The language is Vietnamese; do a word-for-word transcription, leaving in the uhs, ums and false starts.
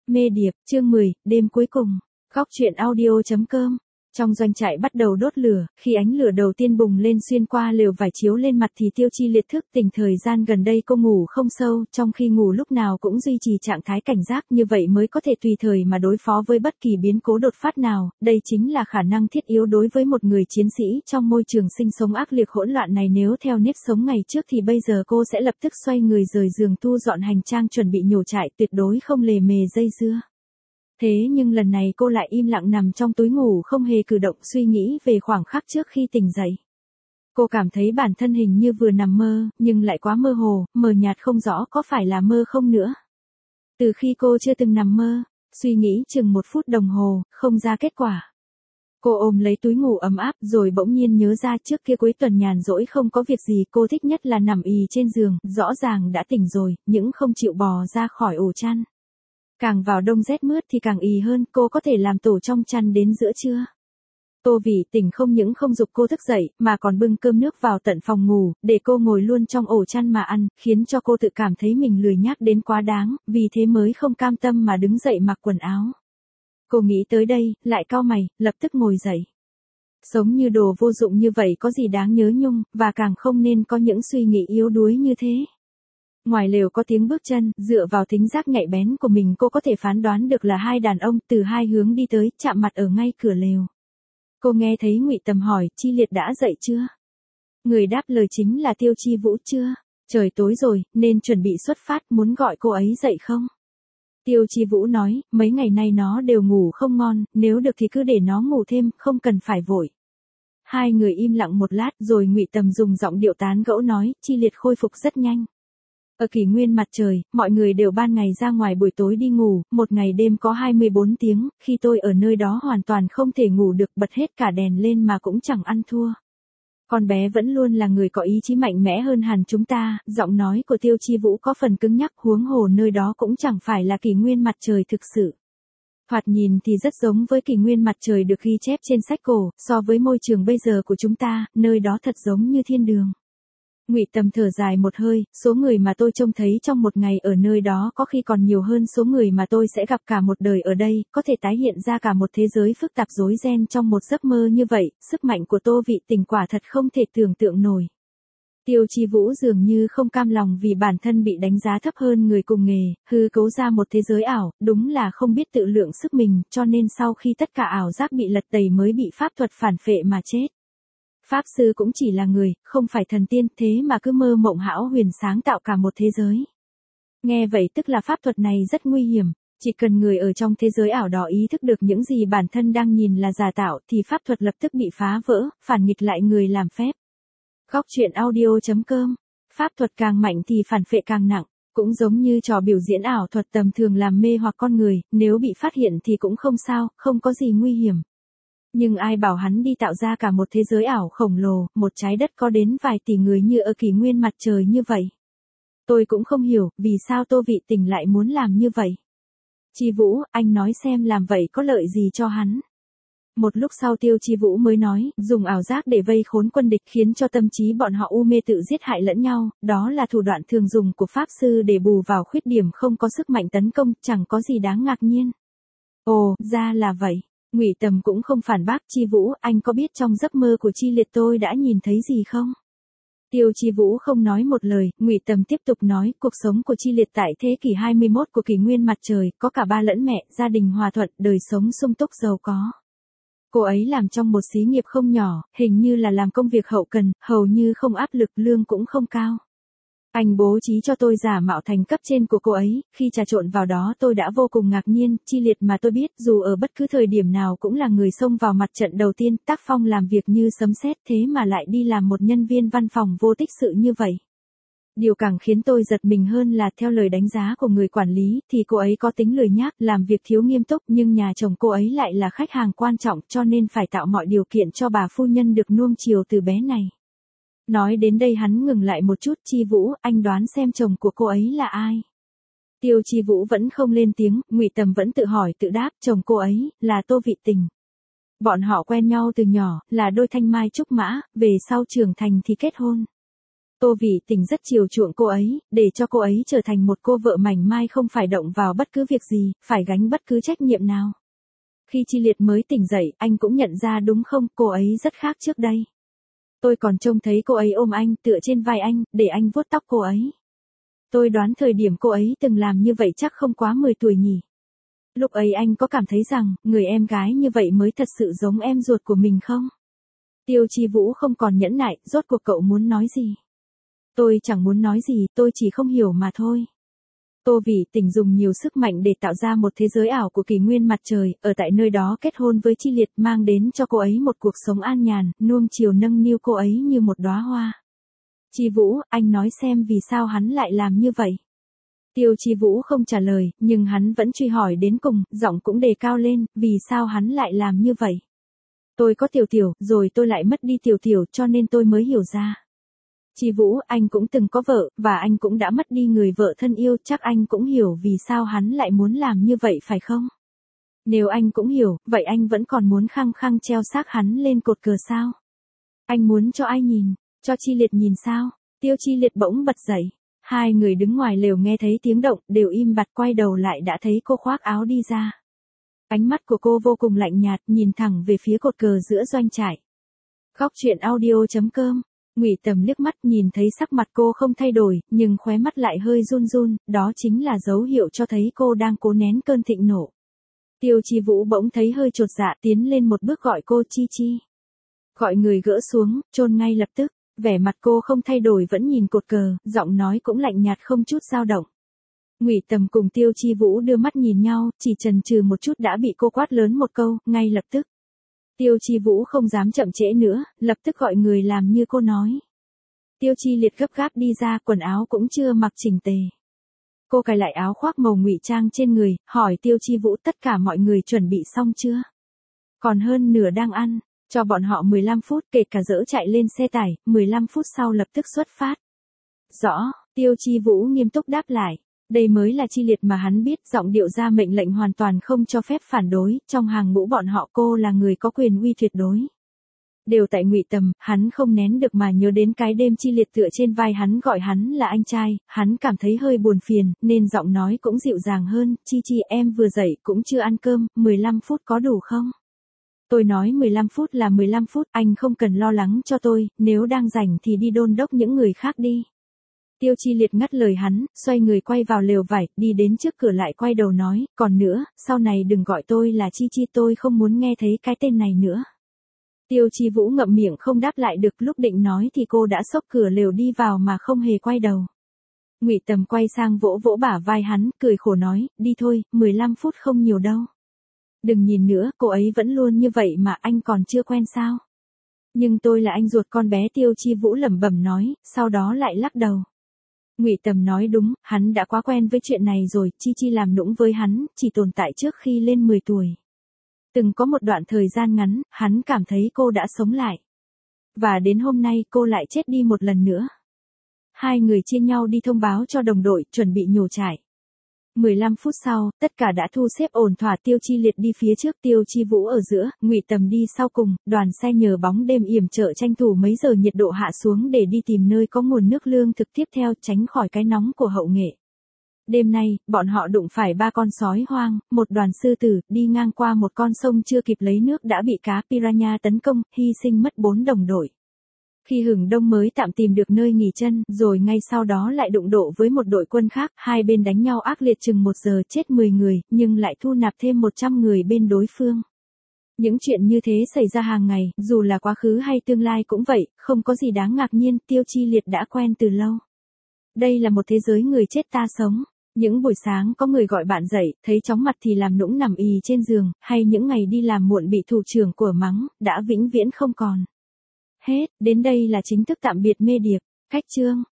Mê Điệp, chương mười, đêm cuối cùng. Góc truyện audio.com. Trong doanh trại bắt đầu đốt lửa, khi ánh lửa đầu tiên bùng lên xuyên qua lều vải chiếu lên mặt thì Tiêu Chi liệt thức tỉnh. Thời gian gần đây cô ngủ không sâu, trong khi ngủ lúc nào cũng duy trì trạng thái cảnh giác, như vậy mới có thể tùy thời mà đối phó với bất kỳ biến cố đột phát nào. Đây chính là khả năng thiết yếu đối với một người chiến sĩ trong môi trường sinh sống ác liệt hỗn loạn này. Nếu theo nếp sống ngày trước thì bây giờ cô sẽ lập tức xoay người rời giường thu dọn hành trang chuẩn bị nhổ trại, tuyệt đối không lề mề dây dưa. Thế nhưng lần này cô lại im lặng nằm trong túi ngủ không hề cử động, suy nghĩ về khoảng khắc trước khi tỉnh dậy. Cô cảm thấy bản thân hình như vừa nằm mơ, nhưng lại quá mơ hồ, mờ nhạt không rõ có phải là mơ không nữa. Từ khi cô chưa từng nằm mơ, suy nghĩ chừng một phút đồng hồ, không ra kết quả. Cô ôm lấy túi ngủ ấm áp rồi bỗng nhiên nhớ ra trước kia cuối tuần nhàn rỗi không có việc gì cô thích nhất là nằm ì trên giường, rõ ràng đã tỉnh rồi, nhưng không chịu bò ra khỏi ổ chăn. Càng vào đông rét mướt thì càng ì hơn, cô có thể làm tổ trong chăn đến giữa trưa. Tô Vĩ Tình không những không giục cô thức dậy, mà còn bưng cơm nước vào tận phòng ngủ, để cô ngồi luôn trong ổ chăn mà ăn, khiến cho cô tự cảm thấy mình lười nhác đến quá đáng, vì thế mới không cam tâm mà đứng dậy mặc quần áo. Cô nghĩ tới đây, lại cau mày, lập tức ngồi dậy. Sống như đồ vô dụng như vậy có gì đáng nhớ nhung, và càng không nên có những suy nghĩ yếu đuối như thế. Ngoài lều có tiếng bước chân, dựa vào thính giác nhạy bén của mình cô có thể phán đoán được là hai đàn ông từ hai hướng đi tới, chạm mặt ở ngay cửa lều. Cô nghe thấy Ngụy Tầm hỏi, Chi Liệt đã dậy chưa? Người đáp lời chính là Tiêu Chi Vũ. Chưa, trời tối rồi, nên chuẩn bị xuất phát, muốn gọi cô ấy dậy không? Tiêu Chi Vũ nói, mấy ngày nay nó đều ngủ không ngon, nếu được thì cứ để nó ngủ thêm, không cần phải vội. Hai người im lặng một lát rồi Ngụy Tầm dùng giọng điệu tán gẫu nói, Chi Liệt khôi phục rất nhanh. Ở kỷ nguyên mặt trời, mọi người đều ban ngày ra ngoài buổi tối đi ngủ, một ngày đêm có hai mươi bốn tiếng, khi tôi ở nơi đó hoàn toàn không thể ngủ được, bật hết cả đèn lên mà cũng chẳng ăn thua. Con bé vẫn luôn là người có ý chí mạnh mẽ hơn hẳn chúng ta, giọng nói của Tiêu Chi Vũ có phần cứng nhắc, huống hồ nơi đó cũng chẳng phải là kỷ nguyên mặt trời thực sự. Thoạt nhìn thì rất giống với kỷ nguyên mặt trời được ghi chép trên sách cổ, so với môi trường bây giờ của chúng ta, nơi đó thật giống như thiên đường. Ngụy Tầm thở dài một hơi, số người mà tôi trông thấy trong một ngày ở nơi đó có khi còn nhiều hơn số người mà tôi sẽ gặp cả một đời ở đây, có thể tái hiện ra cả một thế giới phức tạp rối ren trong một giấc mơ như vậy, sức mạnh của Tô Vĩ Tình quả thật không thể tưởng tượng nổi. Tiêu Chi Vũ dường như không cam lòng vì bản thân bị đánh giá thấp hơn người cùng nghề, hư cấu ra một thế giới ảo, đúng là không biết tự lượng sức mình, cho nên sau khi tất cả ảo giác bị lật tẩy mới bị pháp thuật phản phệ mà chết. Pháp sư cũng chỉ là người, không phải thần tiên, thế mà cứ mơ mộng hão huyền sáng tạo cả một thế giới. Nghe vậy tức là pháp thuật này rất nguy hiểm, chỉ cần người ở trong thế giới ảo đó ý thức được những gì bản thân đang nhìn là giả tạo thì pháp thuật lập tức bị phá vỡ, phản nghịch lại người làm phép. Góc truyện audio.com. Pháp thuật càng mạnh thì phản phệ càng nặng, cũng giống như trò biểu diễn ảo thuật tầm thường làm mê hoặc con người, nếu bị phát hiện thì cũng không sao, không có gì nguy hiểm. Nhưng ai bảo hắn đi tạo ra cả một thế giới ảo khổng lồ, một trái đất có đến vài tỷ người như ở kỷ nguyên mặt trời như vậy. Tôi cũng không hiểu, vì sao Tô Vĩ Tình lại muốn làm như vậy. Chi Vũ, anh nói xem làm vậy có lợi gì cho hắn. Một lúc sau Tiêu Chi Vũ mới nói, dùng ảo giác để vây khốn quân địch khiến cho tâm trí bọn họ u mê tự giết hại lẫn nhau, đó là thủ đoạn thường dùng của Pháp Sư để bù vào khuyết điểm không có sức mạnh tấn công, chẳng có gì đáng ngạc nhiên. Ồ, ra là vậy. Ngụy Tầm cũng không phản bác. Chi Vũ, anh có biết trong giấc mơ của Chi Liệt tôi đã nhìn thấy gì không? Tiêu Chi Vũ không nói một lời, Ngụy Tầm tiếp tục nói, cuộc sống của Chi Liệt tại thế kỷ hai mươi mốt của kỷ nguyên mặt trời, có cả ba lẫn mẹ, gia đình hòa thuận, đời sống sung túc giàu có. Cô ấy làm trong một xí nghiệp không nhỏ, hình như là làm công việc hậu cần, hầu như không áp lực, lương cũng không cao. Anh bố trí cho tôi giả mạo thành cấp trên của cô ấy, khi trà trộn vào đó tôi đã vô cùng ngạc nhiên, Chi Liệt mà tôi biết dù ở bất cứ thời điểm nào cũng là người xông vào mặt trận đầu tiên, tác phong làm việc như sấm sét, thế mà lại đi làm một nhân viên văn phòng vô tích sự như vậy. Điều càng khiến tôi giật mình hơn là theo lời đánh giá của người quản lý thì cô ấy có tính lười nhác, làm việc thiếu nghiêm túc, nhưng nhà chồng cô ấy lại là khách hàng quan trọng cho nên phải tạo mọi điều kiện cho bà phu nhân được nuông chiều từ bé này. Nói đến đây hắn ngừng lại một chút. Chi Vũ, anh đoán xem chồng của cô ấy là ai? Tiêu Chi Vũ vẫn không lên tiếng, Ngụy Tầm vẫn tự hỏi tự đáp, chồng cô ấy, là Tô Vĩ Tình. Bọn họ quen nhau từ nhỏ, là đôi thanh mai trúc mã, về sau trưởng thành thì kết hôn. Tô Vị Tình rất chiều chuộng cô ấy, để cho cô ấy trở thành một cô vợ mảnh mai không phải động vào bất cứ việc gì, phải gánh bất cứ trách nhiệm nào. Khi Chi Liệt mới tỉnh dậy, anh cũng nhận ra đúng không, cô ấy rất khác trước đây. Tôi còn trông thấy cô ấy ôm anh, tựa trên vai anh, để anh vuốt tóc cô ấy. Tôi đoán thời điểm cô ấy từng làm như vậy chắc không quá mười tuổi nhỉ. Lúc ấy anh có cảm thấy rằng, người em gái như vậy mới thật sự giống em ruột của mình không? Tiêu Chi Vũ không còn nhẫn nại, rốt cuộc cậu muốn nói gì? Tôi chẳng muốn nói gì, tôi chỉ không hiểu mà thôi. Tô Vị Tình dùng nhiều sức mạnh để tạo ra một thế giới ảo của kỷ nguyên mặt trời, ở tại nơi đó kết hôn với Chi Liệt mang đến cho cô ấy một cuộc sống an nhàn, nuông chiều nâng niu cô ấy như một đóa hoa. Chi Vũ, anh nói xem vì sao hắn lại làm như vậy. Tiêu Chi Vũ không trả lời, nhưng hắn vẫn truy hỏi đến cùng, giọng cũng đề cao lên, vì sao hắn lại làm như vậy. Tôi có Tiểu Tiểu, rồi tôi lại mất đi Tiểu Tiểu cho nên tôi mới hiểu ra. Chi Vũ, anh cũng từng có vợ, và anh cũng đã mất đi người vợ thân yêu, chắc anh cũng hiểu vì sao hắn lại muốn làm như vậy phải không? Nếu anh cũng hiểu, vậy anh vẫn còn muốn khăng khăng treo xác hắn lên cột cờ sao? Anh muốn cho ai nhìn? Cho Chi Liệt nhìn sao? Tiêu Chi Liệt bỗng bật dậy. Hai người đứng ngoài lều nghe thấy tiếng động, đều im bặt quay đầu lại đã thấy cô khoác áo đi ra. Ánh mắt của cô vô cùng lạnh nhạt, nhìn thẳng về phía cột cờ giữa doanh trại. Góc truyện audio chấm com. Ngụy Tầm liếc mắt nhìn thấy sắc mặt cô không thay đổi, nhưng khóe mắt lại hơi run run, đó chính là dấu hiệu cho thấy cô đang cố nén cơn thịnh nộ. Tiêu Chi Vũ bỗng thấy hơi chột dạ, tiến lên một bước gọi cô Chi Chi. Gọi người gỡ xuống, chôn ngay lập tức. Vẻ mặt cô không thay đổi vẫn nhìn cột cờ, giọng nói cũng lạnh nhạt không chút dao động. Ngụy Tầm cùng Tiêu Chi Vũ đưa mắt nhìn nhau, chỉ chần chừ một chút đã bị cô quát lớn một câu, ngay lập tức. Tiêu Chi Vũ không dám chậm trễ nữa, lập tức gọi người làm như cô nói. Tiêu Chi Liệt gấp gáp đi ra, quần áo cũng chưa mặc chỉnh tề. Cô cài lại áo khoác màu ngụy trang trên người, hỏi Tiêu Chi Vũ tất cả mọi người chuẩn bị xong chưa? Còn hơn nửa đang ăn. Cho bọn họ mười lăm phút, kể cả dỡ chạy lên xe tải, mười lăm phút sau lập tức xuất phát. Rõ, Tiêu Chi Vũ nghiêm túc đáp lại. Đây mới là Chi Liệt mà hắn biết, giọng điệu ra mệnh lệnh hoàn toàn không cho phép phản đối, trong hàng ngũ bọn họ cô là người có quyền uy tuyệt đối. Đều tại Ngụy Tầm, hắn không nén được mà nhớ đến cái đêm Chi Liệt tựa trên vai hắn gọi hắn là anh trai, hắn cảm thấy hơi buồn phiền, nên giọng nói cũng dịu dàng hơn, Chi Chi em vừa dậy cũng chưa ăn cơm, mười lăm phút có đủ không? Tôi nói mười lăm phút là mười lăm phút, anh không cần lo lắng cho tôi, nếu đang rảnh thì đi đôn đốc những người khác đi. Tiêu Chi Liệt ngắt lời hắn, xoay người quay vào lều vải, đi đến trước cửa lại quay đầu nói, còn nữa, sau này đừng gọi tôi là Chi Chi, tôi không muốn nghe thấy cái tên này nữa. Tiêu Chi Vũ ngậm miệng không đáp lại được, lúc định nói thì cô đã xốc cửa lều đi vào mà không hề quay đầu. Ngụy Tầm quay sang vỗ vỗ bả vai hắn, cười khổ nói, đi thôi, mười lăm phút không nhiều đâu. Đừng nhìn nữa, cô ấy vẫn luôn như vậy mà anh còn chưa quen sao? Nhưng tôi là anh ruột con bé, Tiêu Chi Vũ lẩm bẩm nói, sau đó lại lắc đầu. Ngụy Tầm nói đúng, hắn đã quá quen với chuyện này rồi, Chi Chi làm nũng với hắn, chỉ tồn tại trước khi lên mười tuổi. Từng có một đoạn thời gian ngắn, hắn cảm thấy cô đã sống lại. Và đến hôm nay cô lại chết đi một lần nữa. Hai người chia nhau đi thông báo cho đồng đội, chuẩn bị nhổ trại. mười lăm phút sau, tất cả đã thu xếp ổn thỏa, Tiêu Chi Liệt đi phía trước, Tiêu Chi Vũ ở giữa, Ngụy Tầm đi sau cùng, đoàn xe nhờ bóng đêm yểm trợ tranh thủ mấy giờ nhiệt độ hạ xuống để đi tìm nơi có nguồn nước lương thực tiếp theo, tránh khỏi cái nóng của hậu nghệ. Đêm nay, bọn họ đụng phải ba con sói hoang, một đoàn sư tử, đi ngang qua một con sông chưa kịp lấy nước đã bị cá piranha tấn công, hy sinh mất bốn đồng đội. Khi hừng đông mới tạm tìm được nơi nghỉ chân, rồi ngay sau đó lại đụng độ với một đội quân khác, hai bên đánh nhau ác liệt chừng một giờ, chết mười người, nhưng lại thu nạp thêm một trăm người bên đối phương. Những chuyện như thế xảy ra hàng ngày, dù là quá khứ hay tương lai cũng vậy, không có gì đáng ngạc nhiên, Tiêu Chi Liệt đã quen từ lâu. Đây là một thế giới người chết ta sống. Những buổi sáng có người gọi bạn dậy, thấy chóng mặt thì làm nũng nằm ì trên giường, hay những ngày đi làm muộn bị thủ trưởng của mắng, đã vĩnh viễn không còn. Hết, đến đây là chính thức tạm biệt mê điệp. Cách chương